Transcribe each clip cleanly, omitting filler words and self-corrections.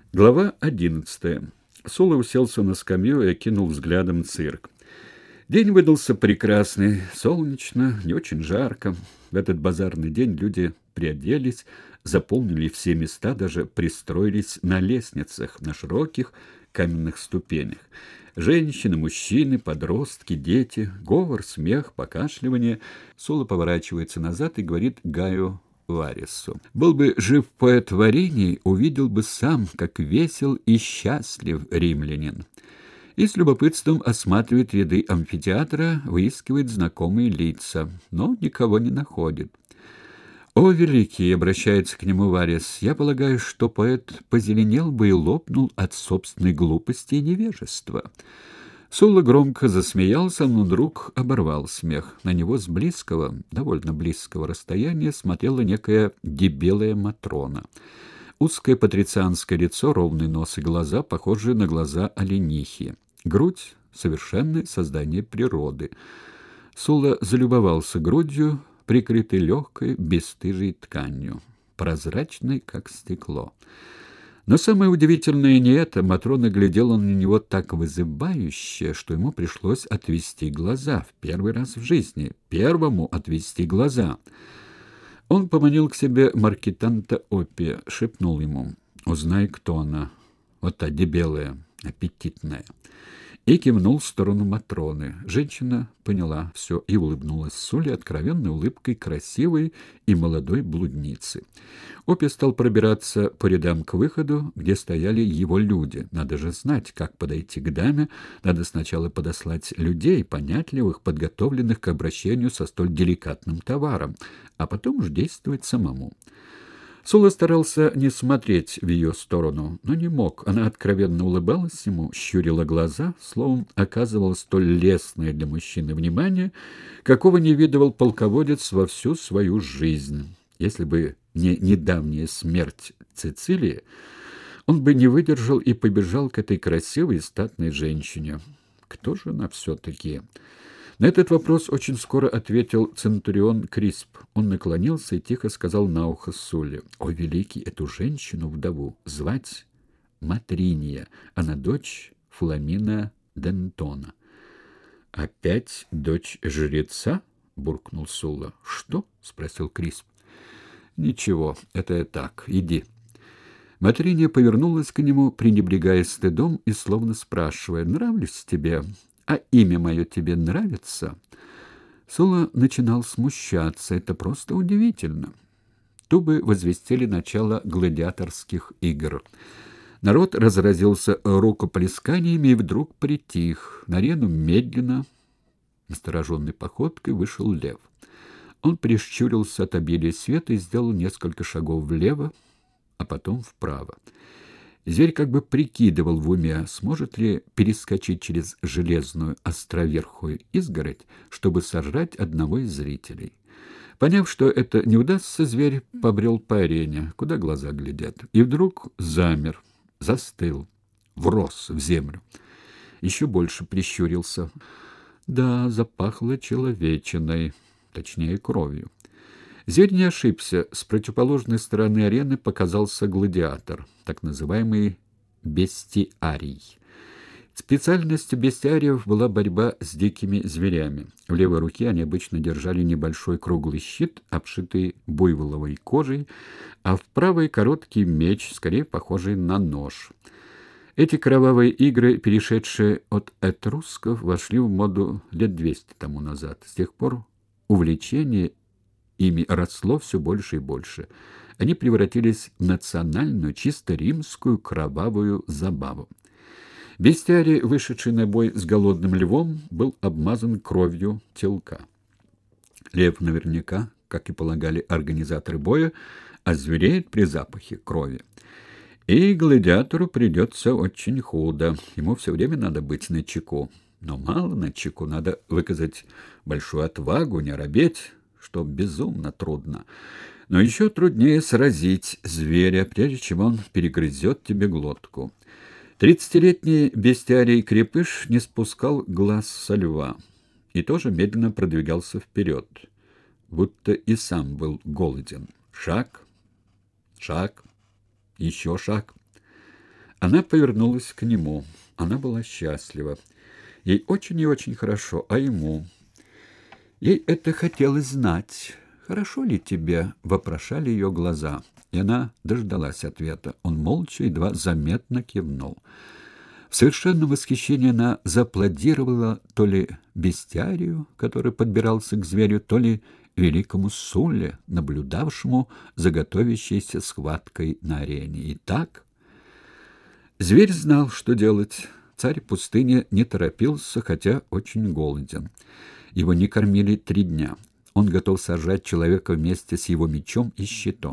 Глава 11. Сула уселся на скамью и окинул взглядом цирк. День выдался прекрасный, солнечно, не очень жарко. В этот базарный день люди приоделись, заполнили все места, даже пристроились на лестницах, на широких каменных ступенях. Женщины, мужчины, подростки, дети, говор, смех, покашливание. Сула поворачивается назад и говорит Гаю Варису: «Был бы жив поэт варений, увидел бы сам, как весел и счастлив римлянин». И с любопытством осматривает ряды амфитеатра, выискивает знакомые лица, но никого не находит. «О, великий!» — обращается к нему Варис. «Я полагаю, что поэт позеленел бы и лопнул от собственной глупости и невежества». Сула громко засмеялся, но вдруг оборвал смех. На него с близкого, довольно близкого расстояния смотрела некая дебелая Матрона. Узкое патрицианское лицо, ровный нос и глаза, похожие на глаза оленихи. Грудь — совершенное создание природы. Сула залюбовался грудью, прикрытой легкой, бесстыжей тканью, прозрачной, как стекло. Но самое удивительное не это. Матрона глядела на него так вызывающе, что ему пришлось отвести глаза. В первый раз в жизни. Первому отвести глаза. Он поманил к себе маркетанта Оппия, шепнул ему: «Узнай, кто она, вот та дебелая, аппетитная». И кивнул в сторону Матроны. Женщина поняла все и улыбнулась Суле откровенной улыбкой красивой и молодой блудницы. Оппи стал пробираться по рядам к выходу, где стояли его люди. Надо же знать, как подойти к даме. Надо сначала подослать людей, понятливых, подготовленных к обращению со столь деликатным товаром, а потом уж действовать самому. Сула старался не смотреть в ее сторону, но не мог. Она откровенно улыбалась ему, щурила глаза, словом, оказывала столь лестное для мужчины внимание, какого не видывал полководец во всю свою жизнь. Если бы не недавняя смерть Цицилии, он бы не выдержал и побежал к этой красивой и статной женщине. Кто же она все-таки? На этот вопрос очень скоро ответил центурион Крисп. Он наклонился и тихо сказал на ухо Сулле: «О, великий, эту женщину-вдову звать Матриния, она дочь Фламина Дентона». «Опять дочь жреца?» — буркнул Сулла. «Что?» — спросил Крисп. «Ничего, это я так. Иди». Матриния повернулась к нему, пренебрегая стыдом и словно спрашивая: «Нравлюсь тебе? А имя мое тебе нравится?» Сула начинал смущаться. Это просто удивительно. Тубы возвестили начало гладиаторских игр. Народ разразился рукоплесканиями и вдруг притих. На арену медленно, настороженной походкой вышел лев. Он прищурился от обилия света и сделал несколько шагов влево, а потом вправо. Зверь как бы прикидывал в уме, сможет ли перескочить через железную островерхую изгородь, чтобы сожрать одного из зрителей. Поняв, что это не удастся, зверь побрел по арене, куда глаза глядят, и вдруг замер, застыл, врос в землю. Еще больше прищурился. Да, запахло человечиной, точнее кровью. Зверь не ошибся. С противоположной стороны арены показался гладиатор, так называемый бестиарий. Специальностью бестиариев была борьба с дикими зверями. В левой руке они обычно держали небольшой круглый щит, обшитый буйволовой кожей, а в правой короткий меч, скорее похожий на нож. Эти кровавые игры, перешедшие от этрусков, вошли в моду лет 200 тому назад. С тех пор увлечение ими росло все больше и больше. Они превратились в национальную, чисто римскую кровавую забаву. Бестиарий, вышедший на бой с голодным львом, был обмазан кровью телка. Лев наверняка, как и полагали организаторы боя, озвереет при запахе крови. И гладиатору придется очень худо. Ему все время надо быть начеку. Но мало начеку, надо выказать большую отвагу, не робеть, что безумно трудно. Но еще труднее сразить зверя, прежде чем он перегрызет тебе глотку. 30-летний бестиарий-крепыш не спускал глаз со льва и тоже медленно продвигался вперед, будто и сам был голоден. Шаг, шаг, еще шаг. Она повернулась к нему. Она была счастлива. Ей очень и очень хорошо, а ему... Ей это хотелось знать. «Хорошо ли тебе?» — вопрошали ее глаза. И она дождалась ответа. Он молча, едва заметно кивнул. В совершенном восхищении она зааплодировала то ли бестиарию, который подбирался к зверю, то ли великому Сулле, наблюдавшему за готовящейся схваткой на арене. И так зверь знал, что делать. Царь пустыни не торопился, хотя очень голоден. Его не кормили 3 дня. Он готов сожрать человека вместе с его мечом и щитом.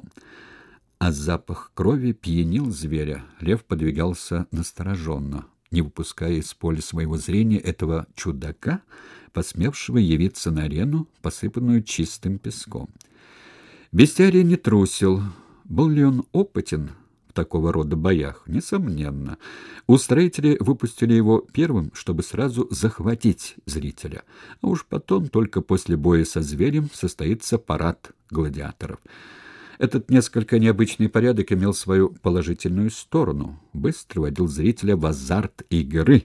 А запах крови пьянил зверя. Лев подвигался настороженно, не выпуская из поля своего зрения этого чудака, посмевшего явиться на арену, посыпанную чистым песком. Бестиарий не трусил. Был ли он опытен в такого рода боях? Несомненно. Устроители выпустили его первым, чтобы сразу захватить зрителя. А уж потом, только после боя со зверем, состоится парад гладиаторов. Этот несколько необычный порядок имел свою положительную сторону. Быстро вводил зрителя в азарт игры.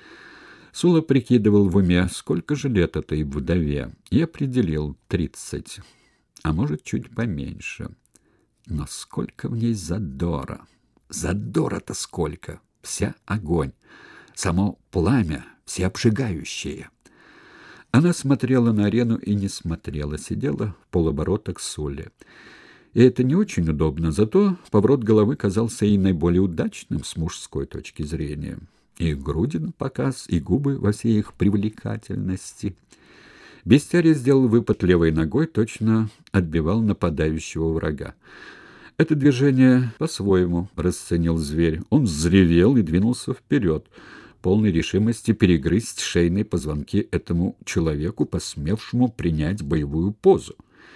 Сула прикидывал в уме, сколько же лет этой вдове, и определил 30, а может, чуть поменьше. Но сколько в ней задора! Задора-то сколько! Вся огонь, само пламя, всеобжигающее. Она смотрела на арену и не смотрела, сидела в полоборота к Суле. И это не очень удобно, зато поворот головы казался ей наиболее удачным с мужской точки зрения. И груди на показ, и губы во всей их привлекательности. Бестиарий сделал выпад левой ногой, точно отбивал нападающего врага. Это движение по-своему расценил зверь. Он взревел и двинулся вперед, полной решимости перегрызть шейные позвонки этому человеку, посмевшему принять боевую позу.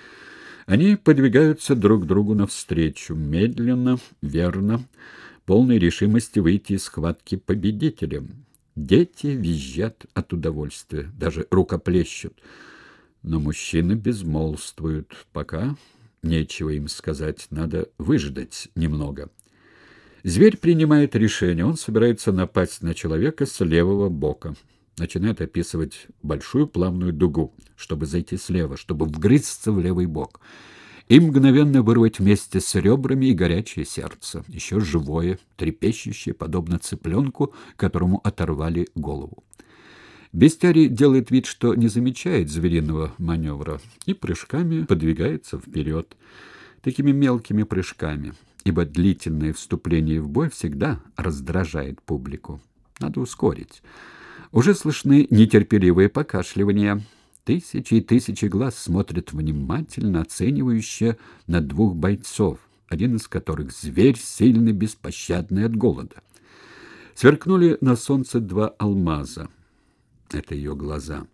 Они подвигаются друг другу навстречу, медленно, верно, полной решимости выйти из схватки победителем. Дети визжат от удовольствия, даже рукоплещут. Но мужчины безмолвствуют. Пока нечего им сказать, надо выждать немного. Зверь принимает решение. Он собирается напасть на человека с левого бока. Начинает описывать большую плавную дугу, чтобы зайти слева, чтобы вгрызться в левый бок. И мгновенно вырвать вместе с ребрами и горячее сердце, еще живое, трепещущее, подобно цыпленку, которому оторвали голову. Бестиарий делает вид, что не замечает звериного маневра, и прыжками подвигается вперед, такими мелкими прыжками, ибо длительное вступление в бой всегда раздражает публику. Надо ускорить. Уже слышны нетерпеливые покашливания. Тысячи и тысячи глаз смотрят внимательно, оценивающе на 2 бойцов, один из которых зверь, сильный, беспощадный от голода. Сверкнули на солнце 2 алмаза. Это ее глаза.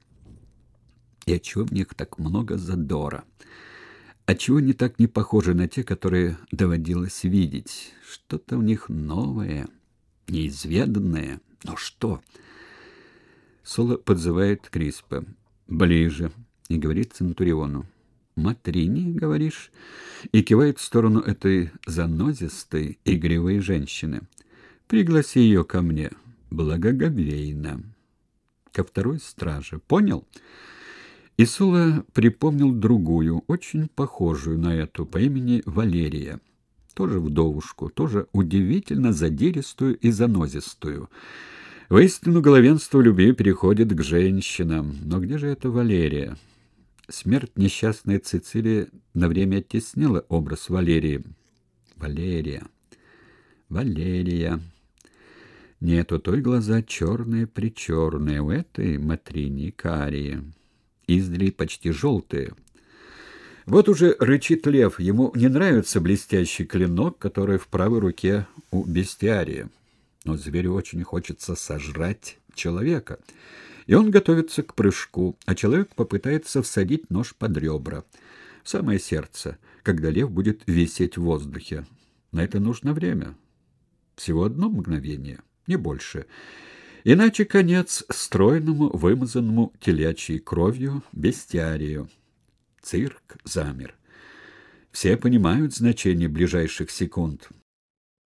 И отчего в них так много задора? Отчего они так не похожи на те, которые доводилось видеть? Что-то в них новое, неизведанное. Но что? Сула подзывает Криспа. «Ближе», и говорит центуриону. «Матрини, говоришь?» И кивает в сторону этой занозистой, игривой женщины. «Пригласи ее ко мне, благоговейно». Ко 2-й страже. Понял? И Сула припомнил другую, очень похожую на эту, по имени Валерия. Тоже вдовушку, тоже удивительно задиристую и занозистую. Воистину, главенство любви переходит к женщинам. Но где же эта Валерия? Смерть несчастной Цицилии на время оттеснила образ Валерии. Валерия. Валерия. Нет, у той глаза черные-причерные, у этой Матрини карие. Издали почти желтые. Вот уже рычит лев. Ему не нравится блестящий клинок, который в правой руке у бестиария. Но зверю очень хочется сожрать человека. И он готовится к прыжку, а человек попытается всадить нож под ребра, в самое сердце, когда лев будет висеть в воздухе. На это нужно время. Всего 1 мгновение, не больше. Иначе конец стройному, вымазанному телячьей кровью бестиарию. Цирк замер. Все понимают значение ближайших секунд.